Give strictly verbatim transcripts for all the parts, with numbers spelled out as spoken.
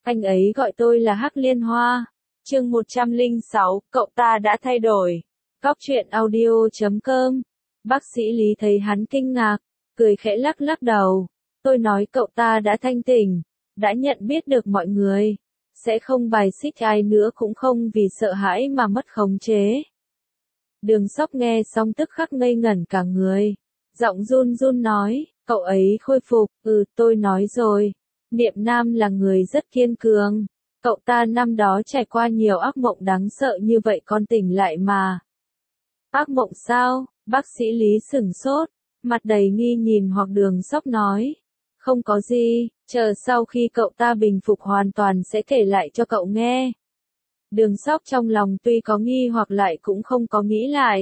Anh ấy gọi tôi là Hắc Liên Hoa. Chương một trăm lẻ sáu, cậu ta đã thay đổi. Góc truyện audio chấm com. Bác sĩ Lý thấy hắn kinh ngạc, cười khẽ lắc lắc đầu. Tôi nói cậu ta đã thanh tỉnh, đã nhận biết được mọi người, sẽ không bài xích ai nữa, cũng không vì sợ hãi mà mất khống chế. Đường Sóc nghe xong tức khắc ngây ngẩn cả người, giọng run run nói, cậu ấy khôi phục. Ừ, tôi nói rồi, Niệm Nam là người rất kiên cường. Cậu ta năm đó trải qua nhiều ác mộng đáng sợ như vậy còn tỉnh lại mà. Ác mộng sao? Bác sĩ Lý sửng sốt, mặt đầy nghi nhìn hoặc Đường Sóc nói. Không có gì, chờ sau khi cậu ta bình phục hoàn toàn sẽ kể lại cho cậu nghe. Đường Sóc trong lòng tuy có nghi hoặc lại cũng không có nghĩ lại.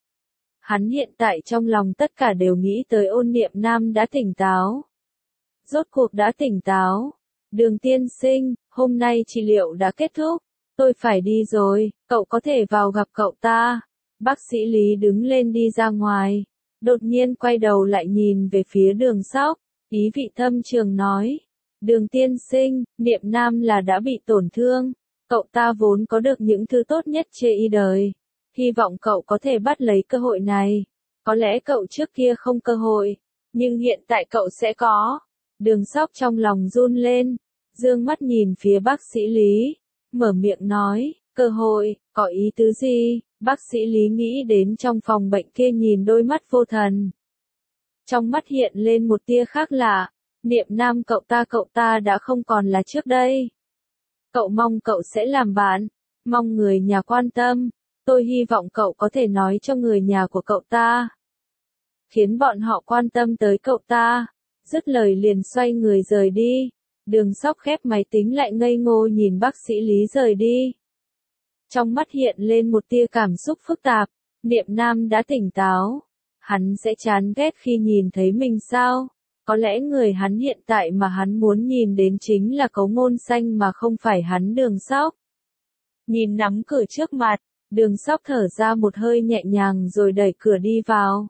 Hắn hiện tại trong lòng tất cả đều nghĩ tới Ôn Niệm Nam đã tỉnh táo. Rốt cuộc đã tỉnh táo. Đường tiên sinh, hôm nay trị liệu đã kết thúc, tôi phải đi rồi, cậu có thể vào gặp cậu ta. Bác sĩ Lý đứng lên đi ra ngoài, đột nhiên quay đầu lại nhìn về phía Đường Sóc, ý vị thâm trường nói. Đường tiên sinh, Niệm Nam là đã bị tổn thương, cậu ta vốn có được những thứ tốt nhất trên y đời. Hy vọng cậu có thể bắt lấy cơ hội này. Có lẽ cậu trước kia không cơ hội, nhưng hiện tại cậu sẽ có. Đường Sóc trong lòng run lên, dương mắt nhìn phía bác sĩ Lý, mở miệng nói, cơ hội, có ý tứ gì? Bác sĩ Lý nghĩ đến trong phòng bệnh kia nhìn đôi mắt vô thần. Trong mắt hiện lên một tia khác lạ, Niệm Nam cậu ta cậu ta đã không còn là trước đây. Cậu mong cậu sẽ làm bạn, mong người nhà quan tâm, tôi hy vọng cậu có thể nói cho người nhà của cậu ta, khiến bọn họ quan tâm tới cậu ta. Dứt lời liền xoay người rời đi. Đường Sóc khép máy tính lại ngây ngô nhìn bác sĩ Lý rời đi. Trong mắt hiện lên một tia cảm xúc phức tạp, Niệm Nam đã tỉnh táo. Hắn sẽ chán ghét khi nhìn thấy mình sao? Có lẽ người hắn hiện tại mà hắn muốn nhìn đến chính là Cấu Ngôn Xanh mà không phải hắn Đường Sóc. Nhìn nắm cửa trước mặt, Đường Sóc thở ra một hơi nhẹ nhàng rồi đẩy cửa đi vào.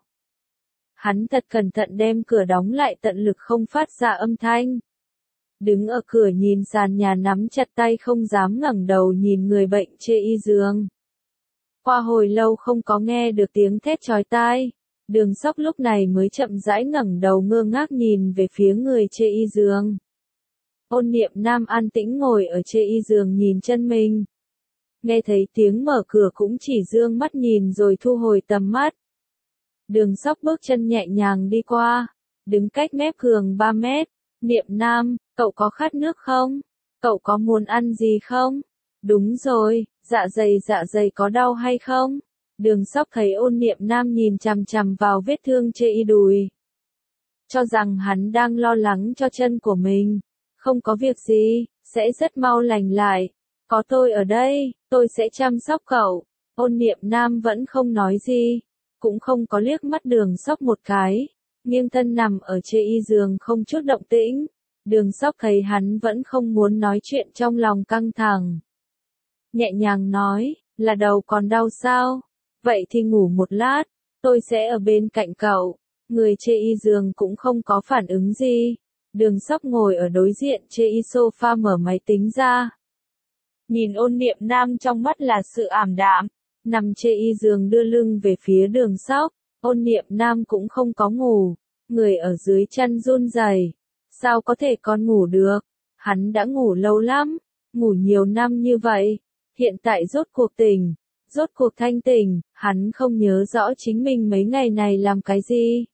Hắn thật cẩn thận đem cửa đóng lại tận lực không phát ra âm thanh. Đứng ở cửa nhìn sàn nhà nắm chặt tay không dám ngẩng đầu nhìn người bệnh trên y giường. Qua hồi lâu không có nghe được tiếng thét chói tai, Đường Sóc lúc này mới chậm rãi ngẩng đầu ngơ ngác nhìn về phía người trên y giường. Ôn Niệm Nam an tĩnh ngồi ở trên y giường nhìn chân mình. Nghe thấy tiếng mở cửa cũng chỉ dương mắt nhìn rồi thu hồi tầm mắt. Đường Sóc bước chân nhẹ nhàng đi qua, đứng cách mép giường ba mét. Niệm Nam, cậu có khát nước không? Cậu có muốn ăn gì không? Đúng rồi, dạ dày dạ dày có đau hay không? Đường Sóc thấy Ôn Niệm Nam nhìn chằm chằm vào vết thương trên y đùi, cho rằng hắn đang lo lắng cho chân của mình. Không có việc gì, sẽ rất mau lành lại. Có tôi ở đây, tôi sẽ chăm sóc cậu. Ôn Niệm Nam vẫn không nói gì, cũng không có liếc mắt Đường Sóc một cái, nghiêng thân nằm ở trên y giường không chút động tĩnh. Đường Sóc thấy hắn vẫn không muốn nói chuyện trong lòng căng thẳng. Nhẹ nhàng nói, là đầu còn đau sao? Vậy thì ngủ một lát, tôi sẽ ở bên cạnh cậu. Người trên y giường cũng không có phản ứng gì. Đường Sóc ngồi ở đối diện trên y sofa mở máy tính ra. Nhìn Ôn Niệm Nam trong mắt là sự ảm đạm, nằm trên y giường đưa lưng về phía Đường Sóc. Ôn Niệm Nam cũng không có ngủ, người ở dưới chăn run rẩy. Sao có thể còn ngủ được? Hắn đã ngủ lâu lắm, ngủ nhiều năm như vậy, hiện tại rốt cuộc tỉnh, rốt cuộc thanh tỉnh, hắn không nhớ rõ chính mình mấy ngày này làm cái gì.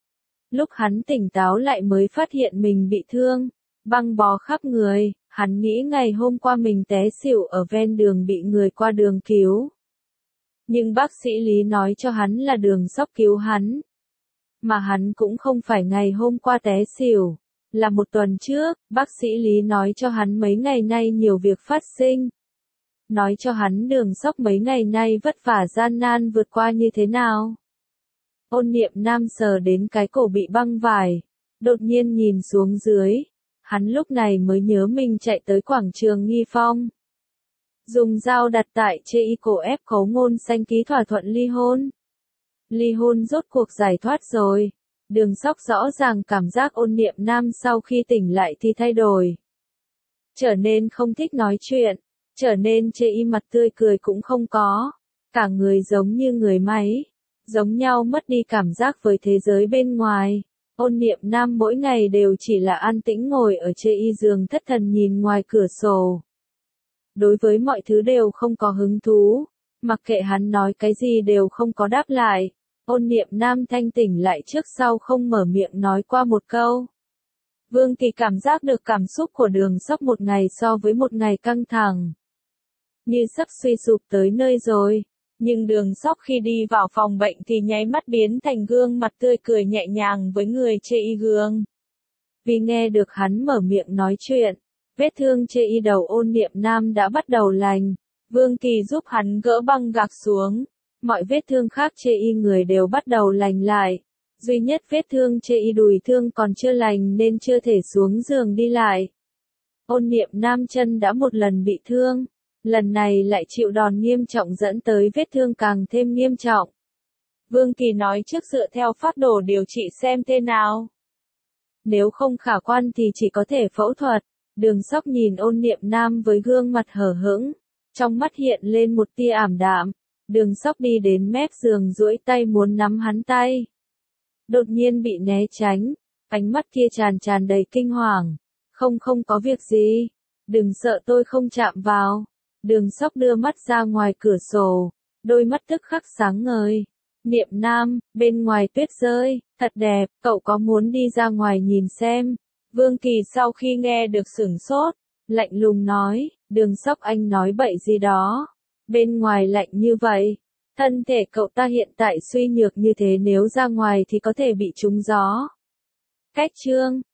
Lúc hắn tỉnh táo lại mới phát hiện mình bị thương, băng bó khắp người, hắn nghĩ ngày hôm qua mình té xỉu ở ven đường bị người qua đường cứu. Nhưng bác sĩ Lý nói cho hắn là Đường Sóc cứu hắn. Mà hắn cũng không phải ngày hôm qua té xỉu, là một tuần trước, bác sĩ Lý nói cho hắn mấy ngày nay nhiều việc phát sinh. Nói cho hắn Đường Sóc mấy ngày nay vất vả gian nan vượt qua như thế nào. Ôn Niệm Nam sờ đến cái cổ bị băng vải, đột nhiên nhìn xuống dưới. Hắn lúc này mới nhớ mình chạy tới quảng trường Nghi Phong. Dùng dao đặt tại trên y cổ ép Cấu Ngôn Xanh ký thỏa thuận ly hôn. Ly hôn rốt cuộc giải thoát rồi. Đường Sóc rõ ràng cảm giác Ôn Niệm Nam sau khi tỉnh lại thì thay đổi. trở nên không thích nói chuyện, trở nên chê y mặt tươi cười cũng không có, cả người giống như người máy, giống nhau mất đi cảm giác với thế giới bên ngoài. Ôn Niệm Nam mỗi ngày đều chỉ là an tĩnh ngồi ở chê y giường thất thần nhìn ngoài cửa sổ. Đối với mọi thứ đều không có hứng thú, mặc kệ hắn nói cái gì đều không có đáp lại. Ôn Niệm Nam thanh tỉnh lại trước sau không mở miệng nói qua một câu. Vương Kỳ cảm giác được cảm xúc của Đường Sóc một ngày so với một ngày căng thẳng. Như sắp suy sụp tới nơi rồi. Nhưng Đường Sóc khi đi vào phòng bệnh thì nháy mắt biến thành gương mặt tươi cười nhẹ nhàng với người chê y gương. Vì nghe được hắn mở miệng nói chuyện, vết thương chê y đầu Ôn Niệm Nam đã bắt đầu lành. Vương Kỳ giúp hắn gỡ băng gạc xuống. Mọi vết thương khác chê y người đều bắt đầu lành lại. Duy nhất vết thương chê y đùi thương còn chưa lành nên chưa thể xuống giường đi lại. Ôn Niệm Nam chân đã một lần bị thương. Lần này lại chịu đòn nghiêm trọng dẫn tới vết thương càng thêm nghiêm trọng. Vương Kỳ nói trước dựa theo phác đồ điều trị xem thế nào. Nếu không khả quan thì chỉ có thể phẫu thuật. Đường Sóc nhìn Ôn Niệm Nam với gương mặt hờ hững. Trong mắt hiện lên một tia ảm đạm. Đường Sóc đi đến mép giường duỗi tay muốn nắm hắn tay. Đột nhiên bị né tránh. Ánh mắt kia tràn tràn đầy kinh hoàng. Không không có việc gì. Đừng sợ tôi không chạm vào. Đường Sóc đưa mắt ra ngoài cửa sổ, đôi mắt tức khắc sáng ngời. Niệm Nam, bên ngoài tuyết rơi, thật đẹp, cậu có muốn đi ra ngoài nhìn xem? Vương Kỳ sau khi nghe được sửng sốt, lạnh lùng nói, Đường Sóc anh nói bậy gì đó. Bên ngoài lạnh như vậy, thân thể cậu ta hiện tại suy nhược như thế nếu ra ngoài thì có thể bị trúng gió. Cách chương